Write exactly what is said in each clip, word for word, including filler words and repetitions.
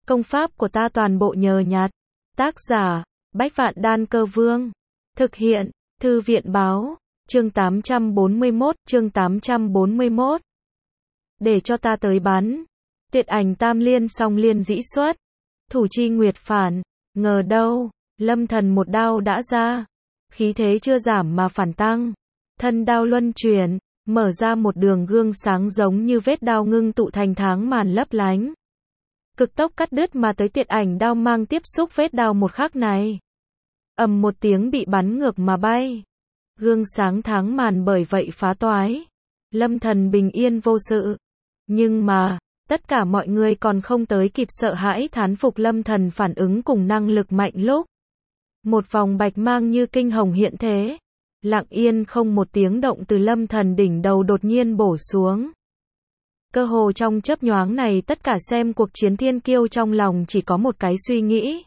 Công pháp của ta toàn bộ nhờ nhặt. Tác giả, Bách Vạn Đan Cơ Vương. Thực hiện, Thư viện Báo. Chương tám trăm bốn mươi mốt, chương tám trăm bốn mươi mốt. Để cho ta tới bắn. Tiệt ảnh tam liên song liên dĩ xuất. Thủ chi nguyệt phản. Ngờ đâu, Lâm Thần một đao đã ra. Khí thế chưa giảm mà phản tăng. Thân đao luân chuyển, mở ra một đường gương sáng giống như vết đao ngưng tụ thành tháng màn lấp lánh. Cực tốc cắt đứt mà tới tiệt ảnh đao mang tiếp xúc vết đao một khắc này. Ầm một tiếng bị bắn ngược mà bay. Gương sáng tháng màn bởi vậy phá toái. Lâm Thần bình yên vô sự. Nhưng mà, tất cả mọi người còn không tới kịp sợ hãi thán phục Lâm Thần phản ứng cùng năng lực mạnh lúc. Một vòng bạch mang như kinh hồng hiện thế. Lặng yên không một tiếng động từ Lâm Thần đỉnh đầu đột nhiên bổ xuống. Cơ hồ trong chớp nhoáng này tất cả xem cuộc chiến thiên kiêu trong lòng chỉ có một cái suy nghĩ.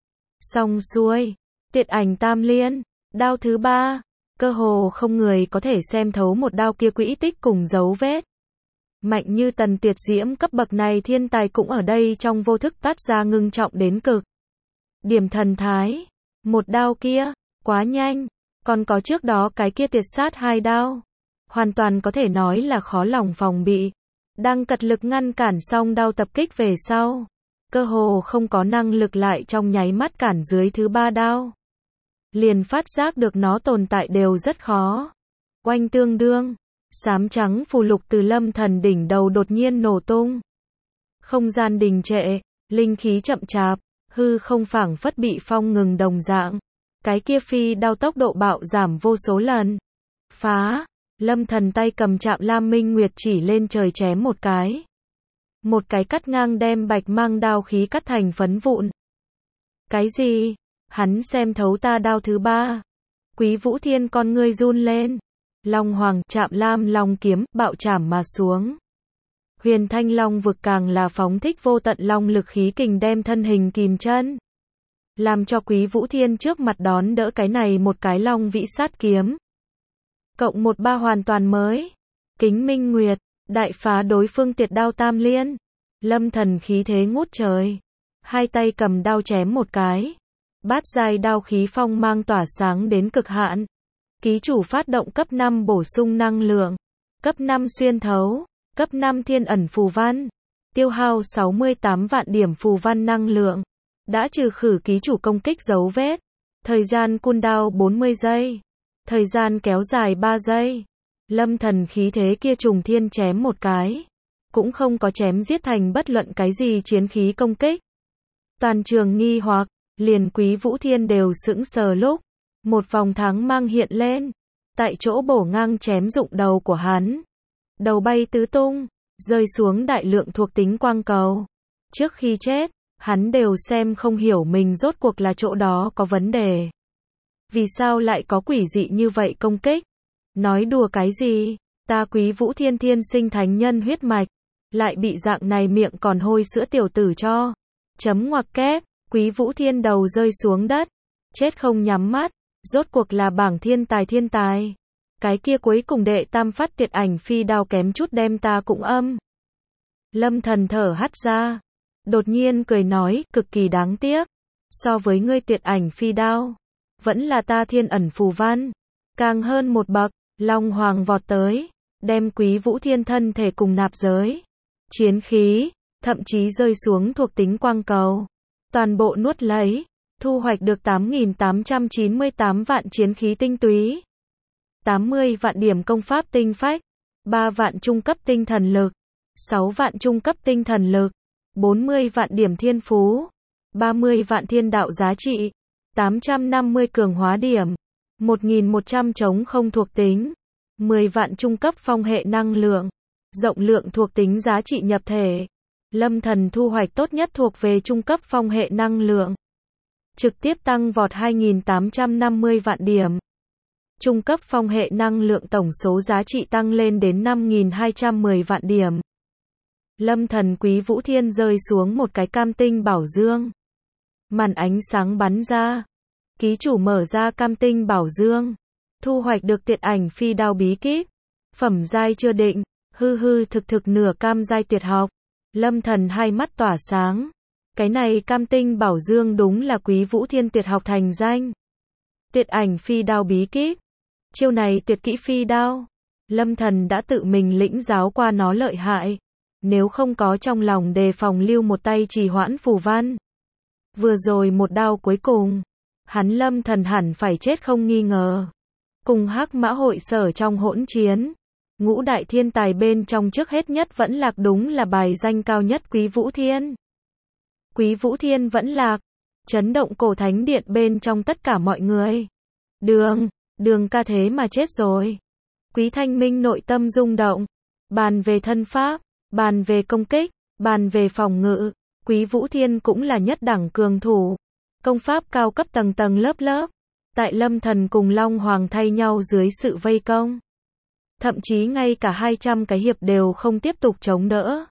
Xong xuôi, tiệt ảnh tam liên, đao thứ ba, cơ hồ không người có thể xem thấu một đao kia quỹ tích cùng dấu vết. Mạnh như Tần Tuyệt Diễm cấp bậc này thiên tài cũng ở đây trong vô thức tắt ra ngưng trọng đến cực. Điểm thần thái, một đao kia, quá nhanh, còn có trước đó cái kia tuyệt sát hai đao. Hoàn toàn có thể nói là khó lòng phòng bị. Đang cật lực ngăn cản xong đao tập kích về sau. Cơ hồ không có năng lực lại trong nháy mắt cản dưới thứ ba đao. Liền phát giác được nó tồn tại đều rất khó. Oanh tương đương, xám trắng phù lục từ Lâm Thần đỉnh đầu đột nhiên nổ tung. Không gian đình trệ, linh khí chậm chạp, hư không phảng phất bị phong ngừng đồng dạng. Cái kia phi đao tốc độ bạo giảm vô số lần. Phá, Lâm Thần tay cầm chạm Lam Minh Nguyệt chỉ lên trời chém một cái. Một cái cắt ngang đem bạch mang đao khí cắt thành phấn vụn. Cái gì? Hắn xem thấu ta đao thứ ba. Quý Vũ Thiên con ngươi run lên. Long Hoàng chạm Lam Long kiếm bạo chảm mà xuống. Huyền Thanh Long vực càng là phóng thích vô tận long lực khí kình đem thân hình kìm chân. Làm cho Quý Vũ Thiên trước mặt đón đỡ cái này một cái long vĩ sát kiếm. Cộng một ba hoàn toàn mới. Kính Minh Nguyệt, đại phá đối phương tiệt đao tam liên. Lâm Thần khí thế ngút trời. Hai tay cầm đao chém một cái. Bát giai đao khí phong mang tỏa sáng đến cực hạn. Ký chủ phát động cấp năm bổ sung năng lượng. Cấp năm xuyên thấu. Cấp năm thiên ẩn phù văn. Tiêu hao sáu mươi tám vạn điểm phù văn năng lượng. Đã trừ khử ký chủ công kích dấu vết. Thời gian cooldown bốn mươi giây. Thời gian kéo dài ba giây. Lâm Thần khí thế kia trùng thiên chém một cái. Cũng không có chém giết thành bất luận cái gì chiến khí công kích. Toàn trường nghi hoặc, liền Quý Vũ Thiên đều sững sờ lúc. Một vòng tháng mang hiện lên. Tại chỗ bổ ngang chém dụng đầu của hắn. Đầu bay tứ tung, rơi xuống đại lượng thuộc tính quang cầu. Trước khi chết, hắn đều xem không hiểu mình rốt cuộc là chỗ đó có vấn đề. Vì sao lại có quỷ dị như vậy công kích? Nói đùa cái gì? Ta Quý Vũ Thiên thiên sinh thánh nhân huyết mạch. Lại bị dạng này miệng còn hôi sữa tiểu tử cho. Chấm ngoặc kép, Quý Vũ Thiên đầu rơi xuống đất. Chết không nhắm mắt. Rốt cuộc là bảng thiên tài thiên tài. Cái kia cuối cùng đệ tam phát tiệt ảnh phi đao kém chút đem ta cũng âm. Lâm Thần thở hắt ra. Đột nhiên cười nói, cực kỳ đáng tiếc. So với ngươi tiệt ảnh phi đao. Vẫn là ta thiên ẩn phù văn. Càng hơn một bậc, Long Hoàng vọt tới. Đem Quý Vũ Thiên thân thể cùng nạp giới. Chiến khí, thậm chí rơi xuống thuộc tính quang cầu. Toàn bộ nuốt lấy. Thu hoạch được tám nghìn tám trăm chín mươi tám vạn chiến khí tinh túy. tám mươi vạn điểm công pháp tinh phách. ba vạn trung cấp tinh thần lực. sáu vạn trung cấp tinh thần lực. bốn mươi vạn điểm thiên phú. ba mươi vạn thiên đạo giá trị. tám trăm năm mươi cường hóa điểm. một nghìn một trăm chống không thuộc tính. mười vạn trung cấp phong hệ năng lượng. Rộng lượng thuộc tính giá trị nhập thể. Lâm Thần thu hoạch tốt nhất thuộc về trung cấp phong hệ năng lượng. Trực tiếp tăng vọt hai nghìn tám trăm năm mươi vạn điểm. Trung cấp phong hệ năng lượng tổng số giá trị tăng lên đến năm nghìn hai trăm mười vạn điểm. Lâm Thần Quý Vũ Thiên rơi xuống một cái cam tinh bảo dương. Màn ánh sáng bắn ra. Ký chủ mở ra cam tinh bảo dương. Thu hoạch được tiệt ảnh phi đao bí kíp. Phẩm giai chưa định. Hư hư thực thực nửa cam giai tuyệt học. Lâm Thần hai mắt tỏa sáng. Cái này Cam Tinh Bảo Dương đúng là Quý Vũ Thiên tuyệt học thành danh. Tuyệt ảnh phi đao bí kíp. Chiêu này tuyệt kỹ phi đao. Lâm Thần đã tự mình lĩnh giáo qua nó lợi hại. Nếu không có trong lòng đề phòng lưu một tay trì hoãn phù văn. Vừa rồi một đao cuối cùng. Hắn Lâm Thần hẳn phải chết không nghi ngờ. Cùng Hắc Mã hội sở trong hỗn chiến. Ngũ đại thiên tài bên trong trước hết nhất vẫn lạc đúng là bài danh cao nhất Quý Vũ Thiên. Quý Vũ Thiên vẫn lạc. Chấn động cổ thánh điện bên trong tất cả mọi người. Đường, đường ca thế mà chết rồi. Quý Thanh Minh nội tâm rung động. Bàn về thân pháp, bàn về công kích, bàn về phòng ngự. Quý Vũ Thiên cũng là nhất đẳng cường thủ. Công pháp cao cấp tầng tầng lớp lớp. Tại Lâm Thần cùng Long Hoàng thay nhau dưới sự vây công. Thậm chí ngay cả hai trăm cái hiệp đều không tiếp tục chống đỡ.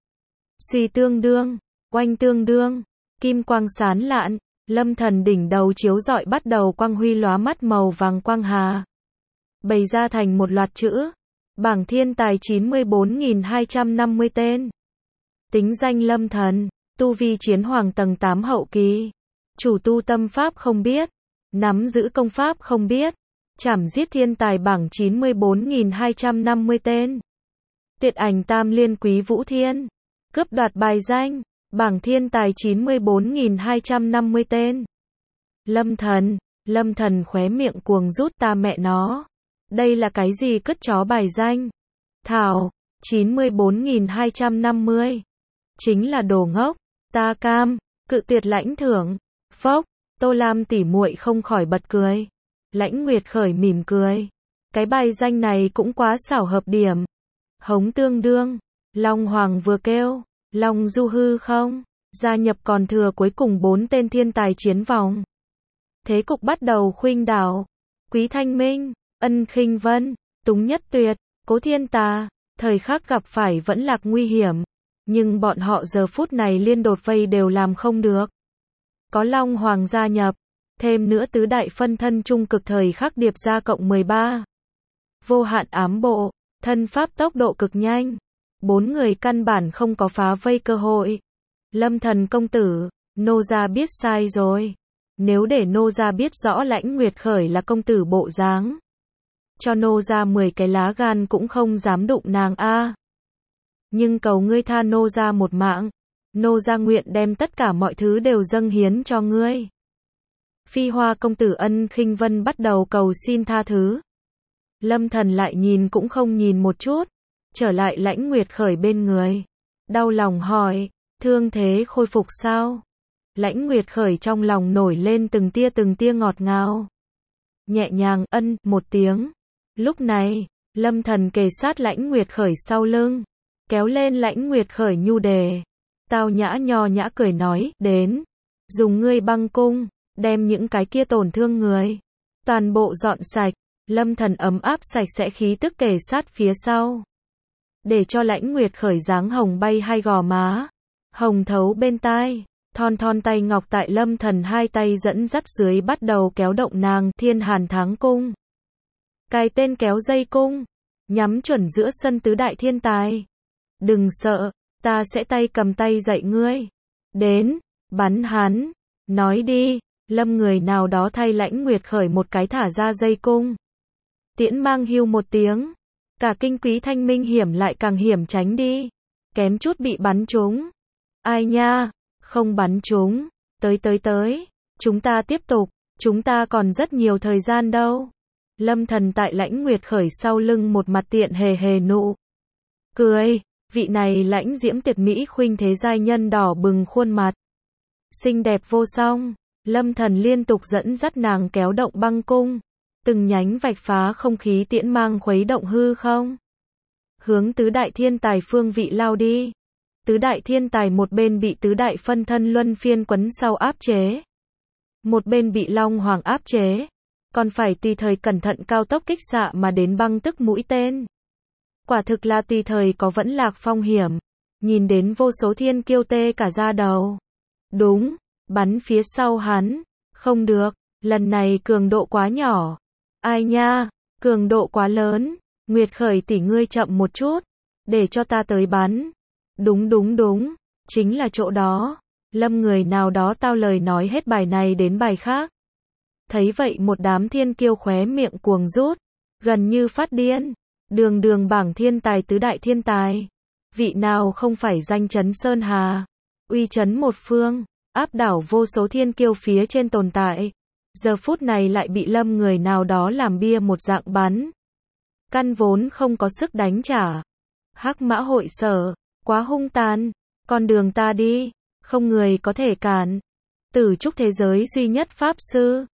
Suy tương đương, oanh tương đương, kim quang sán lạn, Lâm Thần đỉnh đầu chiếu rọi bắt đầu quang huy lóa mắt màu vàng quang hà. Bày ra thành một loạt chữ. Bảng thiên tài chín mươi bốn nghìn hai trăm năm mươi tên. Tính danh Lâm Thần, tu vi chiến hoàng tầng tám hậu kỳ. Chủ tu tâm pháp không biết. Nắm giữ công pháp không biết. Chảm giết thiên tài bảng chín mươi bốn nghìn hai trăm năm mươi tên. Tuyệt ảnh tam liên Quý Vũ Thiên. Cướp đoạt bài danh. Bảng thiên tài chín mươi bốn nghìn hai trăm năm mươi tên. Lâm Thần. Lâm Thần khóe miệng cuồng rút ta mẹ nó. Đây là cái gì cất chó bài danh? Thảo. chín mươi bốn nghìn hai trăm năm mươi. Chính là đồ ngốc. Ta cam. Cự tuyệt lãnh thưởng. Phốc. Tô Lam tỉ muội không khỏi bật cười. Lãnh Nguyệt Khởi mỉm cười. Cái bài danh này cũng quá xảo hợp điểm. Hống tương đương. Long Hoàng vừa kêu. Long Du hư không? Gia nhập còn thừa cuối cùng bốn tên thiên tài chiến vòng. Thế cục bắt đầu khuynh đảo. Quý Thanh Minh, Ân Khinh Vân, Túng Nhất Tuyệt, Cố Thiên Tà, thời khắc gặp phải vẫn lạc nguy hiểm. Nhưng bọn họ giờ phút này liên đột vây đều làm không được. Có Long Hoàng gia nhập. Thêm nữa tứ đại phân thân trung cực thời khắc điệp ra cộng mười ba. Vô hạn ám bộ, thân pháp tốc độ cực nhanh. Bốn người căn bản không có phá vây cơ hội. Lâm Thần công tử, nô gia biết sai rồi. Nếu để nô gia biết rõ Lãnh Nguyệt Khởi là công tử bộ dáng. Cho nô gia mười cái lá gan cũng không dám đụng nàng a. Nhưng cầu ngươi tha nô gia một mạng. Nô gia nguyện đem tất cả mọi thứ đều dâng hiến cho ngươi. Phi Hoa công tử Ân Khinh Vân bắt đầu cầu xin tha thứ. Lâm Thần lại nhìn cũng không nhìn một chút. Trở lại Lãnh Nguyệt Khởi bên người. Đau lòng hỏi, thương thế khôi phục sao? Lãnh Nguyệt Khởi trong lòng nổi lên từng tia từng tia ngọt ngào. Nhẹ nhàng ân một tiếng. Lúc này, Lâm Thần kề sát Lãnh Nguyệt Khởi sau lưng. Kéo lên Lãnh Nguyệt Khởi nhu đề. Tao nhã nho nhã cười nói, đến. Dùng ngươi băng cung, đem những cái kia tổn thương người. Toàn bộ dọn sạch. Lâm Thần ấm áp sạch sẽ khí tức kề sát phía sau. Để cho Lãnh Nguyệt Khởi dáng hồng bay hai gò má. Hồng thấu bên tai. Thon thon tay ngọc tại Lâm Thần hai tay dẫn dắt dưới bắt đầu kéo động nàng Thiên Hàn Tháng Cung. Cài tên kéo dây cung. Nhắm chuẩn giữa sân tứ đại thiên tài. Đừng sợ, ta sẽ tay cầm tay dạy ngươi. Đến, bắn hắn. Nói đi, Lâm người nào đó thay Lãnh Nguyệt Khởi một cái thả ra dây cung. Tiễn mang hưu một tiếng. Cả kinh Quý Thanh Minh hiểm lại càng hiểm tránh đi. Kém chút bị bắn trúng. Ai nha, không bắn trúng. Tới tới tới. Chúng ta tiếp tục. Chúng ta còn rất nhiều thời gian đâu. Lâm Thần tại Lãnh Nguyệt Khởi sau lưng một mặt tiện hề hề nụ. Cười. Vị này lãnh diễm tuyệt mỹ khuynh thế giai nhân đỏ bừng khuôn mặt. Xinh đẹp vô song. Lâm Thần liên tục dẫn dắt nàng kéo động băng cung. Từng nhánh vạch phá không khí tiễn mang khuấy động hư không. Hướng tứ đại thiên tài phương vị lao đi. Tứ đại thiên tài một bên bị tứ đại phân thân luân phiên quấn sau áp chế. Một bên bị Long Hoàng áp chế. Còn phải tùy thời cẩn thận cao tốc kích xạ mà đến băng tức mũi tên. Quả thực là tùy thời có vẫn lạc phong hiểm. Nhìn đến vô số thiên kiêu tê cả da đầu. Đúng, bắn phía sau hắn. Không được, lần này cường độ quá nhỏ. Ai nha, cường độ quá lớn. Nguyệt Khởi tỷ ngươi chậm một chút. Để cho ta tới bắn. Đúng đúng đúng, chính là chỗ đó. Lâm người nào đó tao lời nói hết bài này đến bài khác. Thấy vậy một đám thiên kiêu khóe miệng cuồng rút, gần như phát điên. Đường đường bảng thiên tài tứ đại thiên tài. Vị nào không phải danh chấn Sơn Hà, uy chấn một phương, áp đảo vô số thiên kiêu phía trên tồn tại. Giờ phút này lại bị Lâm người nào đó làm bia một dạng bắn. Căn vốn không có sức đánh trả. Hắc Mã Hội Sở, quá hung tàn, con đường ta đi, không người có thể cản. Tử trúc thế giới duy nhất pháp sư,